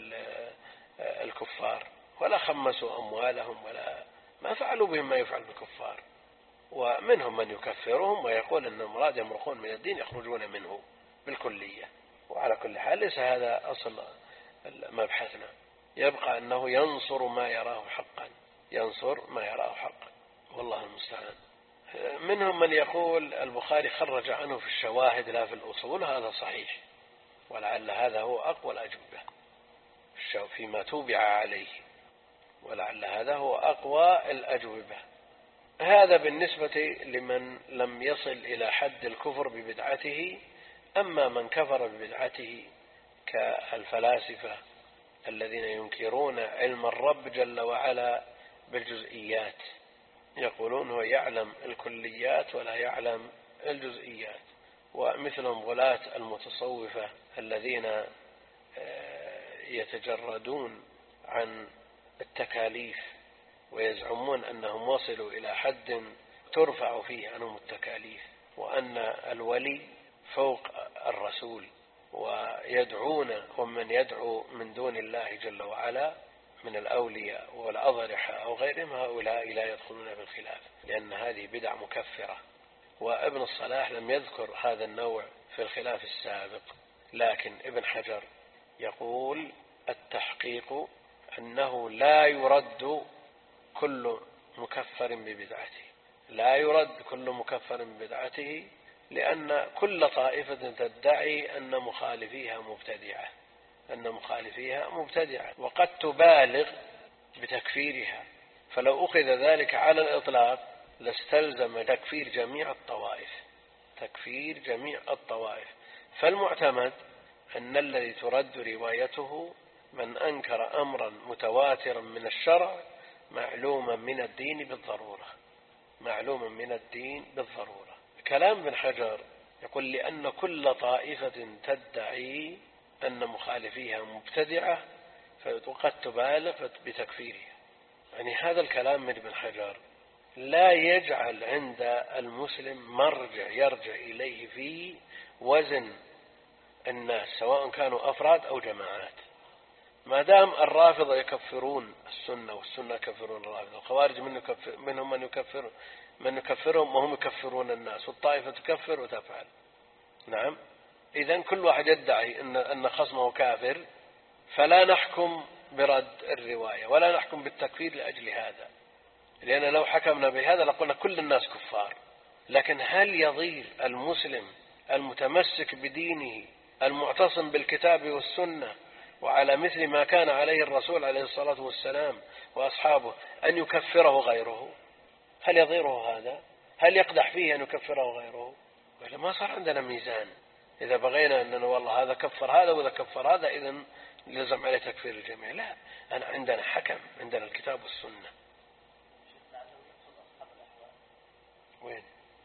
الكفار، ولا خمسوا أموالهم، ولا ما فعلوا بهم ما يفعل بالكفار. ومنهم من يكفرهم ويقول أن المراد يمرقون من الدين يخرجون منه بالكلية. وعلى كل حال ليس هذا أصل مبحثنا، يبقى أنه ينصر ما يراه حقا، والله المستعان. منهم من يقول البخاري خرج عنه في الشواهد لا في الأصول، هذا صحيح، ولعل هذا هو أقوى الأجوبة فيما توبع عليه، ولعل هذا هو أقوى الأجوبة. هذا بالنسبة لمن لم يصل إلى حد الكفر ببدعته. أما من كفر ببدعته كالفلاسفة الذين ينكرون علم الرب جل وعلا بالجزئيات، يقولون هو يعلم الكليات ولا يعلم الجزئيات. ومثلهم غلاة المتصوفة الذين يتجردون عن التكاليف ويزعمون أنهم وصلوا إلى حد ترفع فيه عنهم التكاليف، وأن الولي فوق الرسول، ويدعون ومن يدعو من دون الله جل وعلا من الأولياء والأضرحة أو غيرهم، هؤلاء لا يدخلون بالخلاف، لأن هذه بدع مكفرة. وابن الصلاح لم يذكر هذا النوع في الخلاف السابق، لكن ابن حجر يقول التحقيق أنه لا يرد كل مكفر ببدعته، لا يرد كل مكفر ببدعته، لأن كل طائفة تدعي أن مخالفيها مبتدعة، وقد تبالغ بتكفيرها. فلو أخذ ذلك على الإطلاق لاستلزم تكفير جميع الطوائف. فالمعتمد أن الذي ترد روايته من أنكر أمرا متواترا من الشرع معلوما من الدين بالضرورة. كلام ابن حجر يقول لأن كل طائفة تدعي أن مخالفيها مبتدعة فقد تبالغ بتكفيرها. يعني هذا الكلام من ابن حجر لا يجعل عند المسلم مرجع يرجع إليه في وزن الناس سواء كانوا أفراد أو جماعات. ما دام الرافضة يكفرون السنة والسنة يكفرون الرافضة، الخوارج منهم من يكفرهم وهم يكفرون الناس، والطائفة تكفر وتفعل. نعم، إذن كل واحد يدعي أن خصمه كافر، فلا نحكم برد الرواية ولا نحكم بالتكفير لأجل هذا، لأن لو حكمنا بهذا لقلنا كل الناس كفار. لكن هل يضير المسلم المتمسك بدينه المعتصم بالكتاب والسنة وعلى مثل ما كان عليه الرسول عليه الصلاة والسلام وأصحابه أن يكفره غيره؟ هل يضيره هذا؟ هل يقدح فيه أن يكفره غيره؟ وإلا ما صار عندنا ميزان. إذا بغينا أننا والله هذا كفر هذا وإذا كفر هذا إذن لزم عليه تكفير الجميع. لا، عندنا حكم، عندنا الكتاب والسنة. وين؟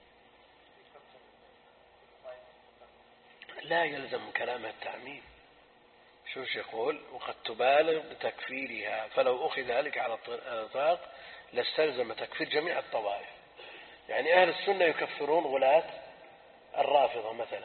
لا يلزم كلام التعميم. شو يقول؟ وقد تبالغ بتكفيرها، فلو أخذ ذلك على الإطلاق لاستلزم تكفير جميع الطوائف. يعني أهل السنة يكفرون غلاة الرافضة مثلا،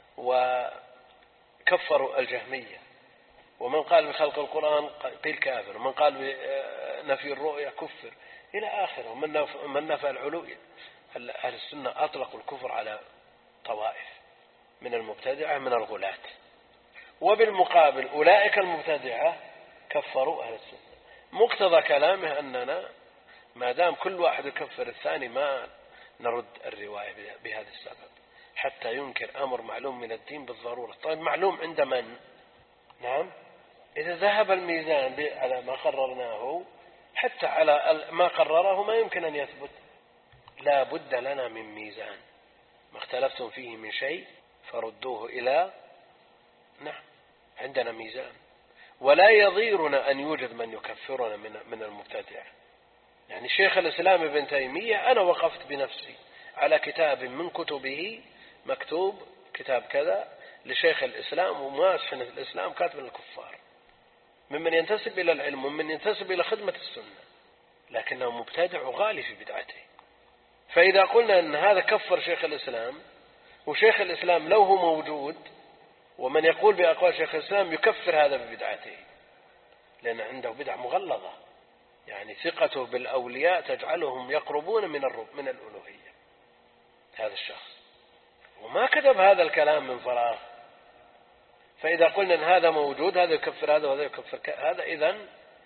وكفروا الجهمية، ومن قال بخلق القرآن قيل كافر، ومن قال بنفي الرؤية كفر إلى آخره، من نفى العلو. أهل السنة أطلقوا الكفر على طوائف من المبتدعة من الغلاة، وبالمقابل أولئك المبتدعة كفروا أهل السنة. مقتضى كلامه أننا ما دام كل واحد يكفر الثاني ما نرد الرواية بهذا السبب حتى ينكر أمر معلوم من الدين بالضرورة. طيب معلوم عند من؟ نعم، إذا ذهب الميزان على ما قررناه حتى على ما قرره ما يمكن أن يثبت. لا بد لنا من ميزان، ما اختلفتم فيه من شيء فردوه إلى نعم عندنا ميزان. ولا يضيرنا أن يوجد من يكفرنا من المبتدع. يعني شيخ الإسلام ابن تيمية أنا وقفت بنفسي على كتاب من كتبه مكتوب كتاب كذا لشيخ الإسلام ومؤسسة الإسلام كاتب الكفار ممن ينتسب إلى العلم ومن ينتسب إلى خدمة السنة، لكنه مبتدع وغالي في بدعته. فإذا قلنا أن هذا كفر شيخ الإسلام، وشيخ الإسلام لو هو موجود ومن يقول بأقوال شيخ الإسلام يكفر هذا ببدعته، لأن عنده بدع مغلظة، يعني ثقته بالأولياء تجعلهم يقربون من الألوهية هذا الشخص، وما كتب هذا الكلام من فراغ. فإذا قلنا أن هذا موجود هذا يكفر هذا وهذا يكفر هذا، إذن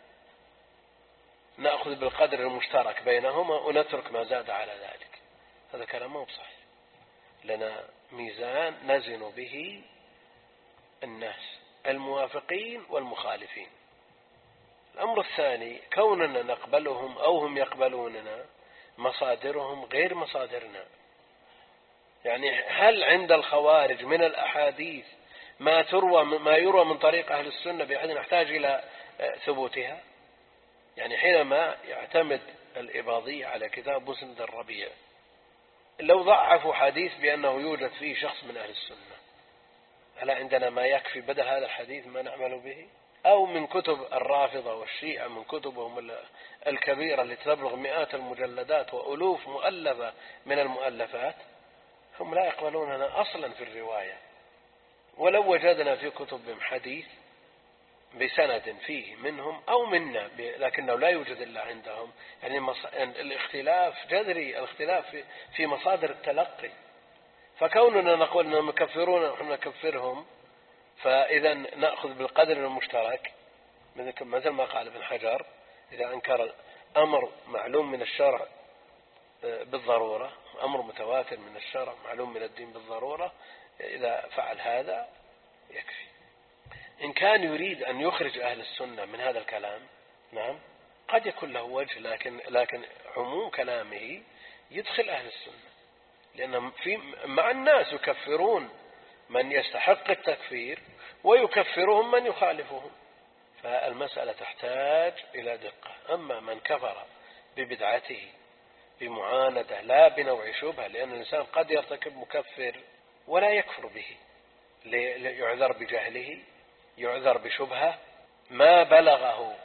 نأخذ بالقدر المشترك بينهما ونترك ما زاد على ذلك. هذا كلام مو صحيح. لنا ميزان نزن به الناس الموافقين والمخالفين. الأمر الثاني كوننا نقبلهم أو هم يقبلوننا مصادرهم غير مصادرنا. يعني هل عند الخوارج من الأحاديث ما يروى من طريق أهل السنة بحيث نحتاج إلى ثبوتها؟ يعني حينما يعتمد الإباضي على كتاب مسند الربيع لو ضعفوا حديث بأنه يوجد فيه شخص من أهل السنة، هل عندنا ما يكفي بدل هذا الحديث ما نعمل به؟ أو من كتب الرافضة والشيعة من كتبهم الكبيرة التي تبلغ مئات المجلدات وألوف مؤلفة من المؤلفات، هم لا يقبلوننا أصلا في الرواية. ولو وجدنا في كتبهم حديث بسند فيه منهم أو منا لكنه لا يوجد إلا عندهم، يعني الاختلاف جذري، الاختلاف في مصادر التلقي. فكوننا نقول أنهم يكفرون ونحن نكفرهم، فإذا نأخذ بالقدر المشترك مثل ما قال ابن حجر: إذا أنكر أمر معلوم من الشرع بالضرورة، أمر متواتر من الشرع معلوم من الدين بالضرورة، إذا فعل هذا يكفي. إن كان يريد أن يخرج أهل السنة من هذا الكلام، نعم قد يكون له وجه، لكن عموم كلامه يدخل أهل السنة، لأن مع الناس يكفرون من يستحق التكفير ويكفرهم من يخالفهم. فالمسألة تحتاج إلى دقة. أما من كفر ببدعته بمعاندة لا بنوع شبهة، لأن الإنسان قد يرتكب مكفر ولا يكفر به، يعذر بجهله، يعذر بشبهة، ما بلغه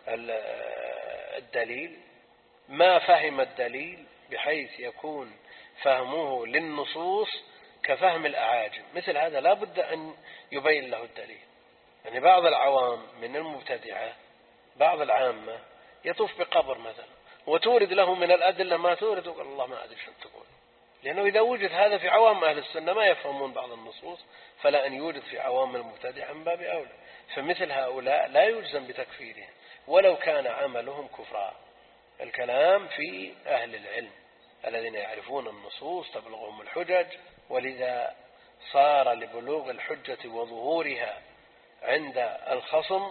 الدليل، ما فهم الدليل بحيث يكون فهمه للنصوص كفهم الأعاجم. مثل هذا لا بد أن يبين له الدليل. يعني بعض العوام من المبتدعة، بعض العامة يطوف بقبر مثلا وتورد له من الأدلة ما تورد، وقال الله ما أدري شو تقول، لأنه إذا وجد هذا في عوام أهل السنة ما يفهمون بعض النصوص، فلا أن يوجد في عوام المبتدعة من باب أولى. فمثل هؤلاء لا يلزم بتكفيرهم ولو كان عملهم كفرا. الكلام في أهل العلم الذين يعرفون النصوص تبلغهم الحجج، ولذا صار لبلوغ الحجة وظهورها عند الخصم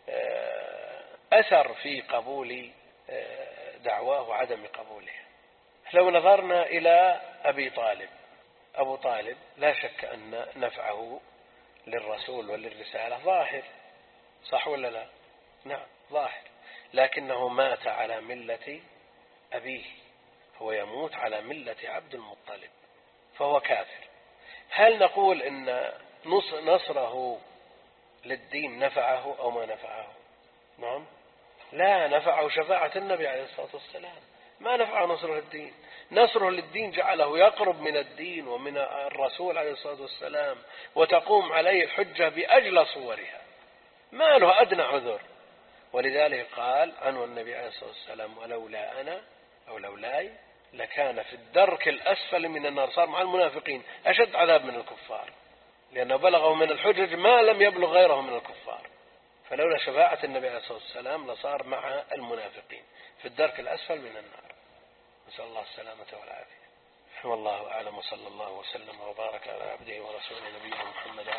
أثر في قبول دعواه وعدم قبولها. لو نظرنا إلى أبي طالب، أبو طالب لا شك أن نفعه للرسول وللرسالة ظاهر، صح ولا لا؟ نعم ظاهر، لكنه مات على ملة أبيه، هو يموت على ملة عبد المطلب، فهو كافر. هل نقول إن نصره للدين نفعه أو ما نفعه؟ نعم لا، نفعه شفاعة النبي عليه الصلاة والسلام، ما نفعه نصره للدين. نصره للدين جعله يقرب من الدين ومن الرسول عليه الصلاة والسلام، وتقوم عليه الحجة بأجل صورها، ما له أدنى عذر. ولذلك قال عنه النبي عليه الصلاة والسلام: ولولا أنا أو لولاي لكان في الدرك الأسفل من النار. صار مع المنافقين أشد عذاب من الكفار. لأنه بلغه من الحجج ما لم يبلغ غيره من الكفار، فلولا شفاعة النبي عليه الصلاة والسلام لصار مع المنافقين في الدرك الأسفل من النار، نسأل الله السلامة والعافية. والله أعلم، وصلى الله وسلم وبارك على عبده ورسوله نبينا محمد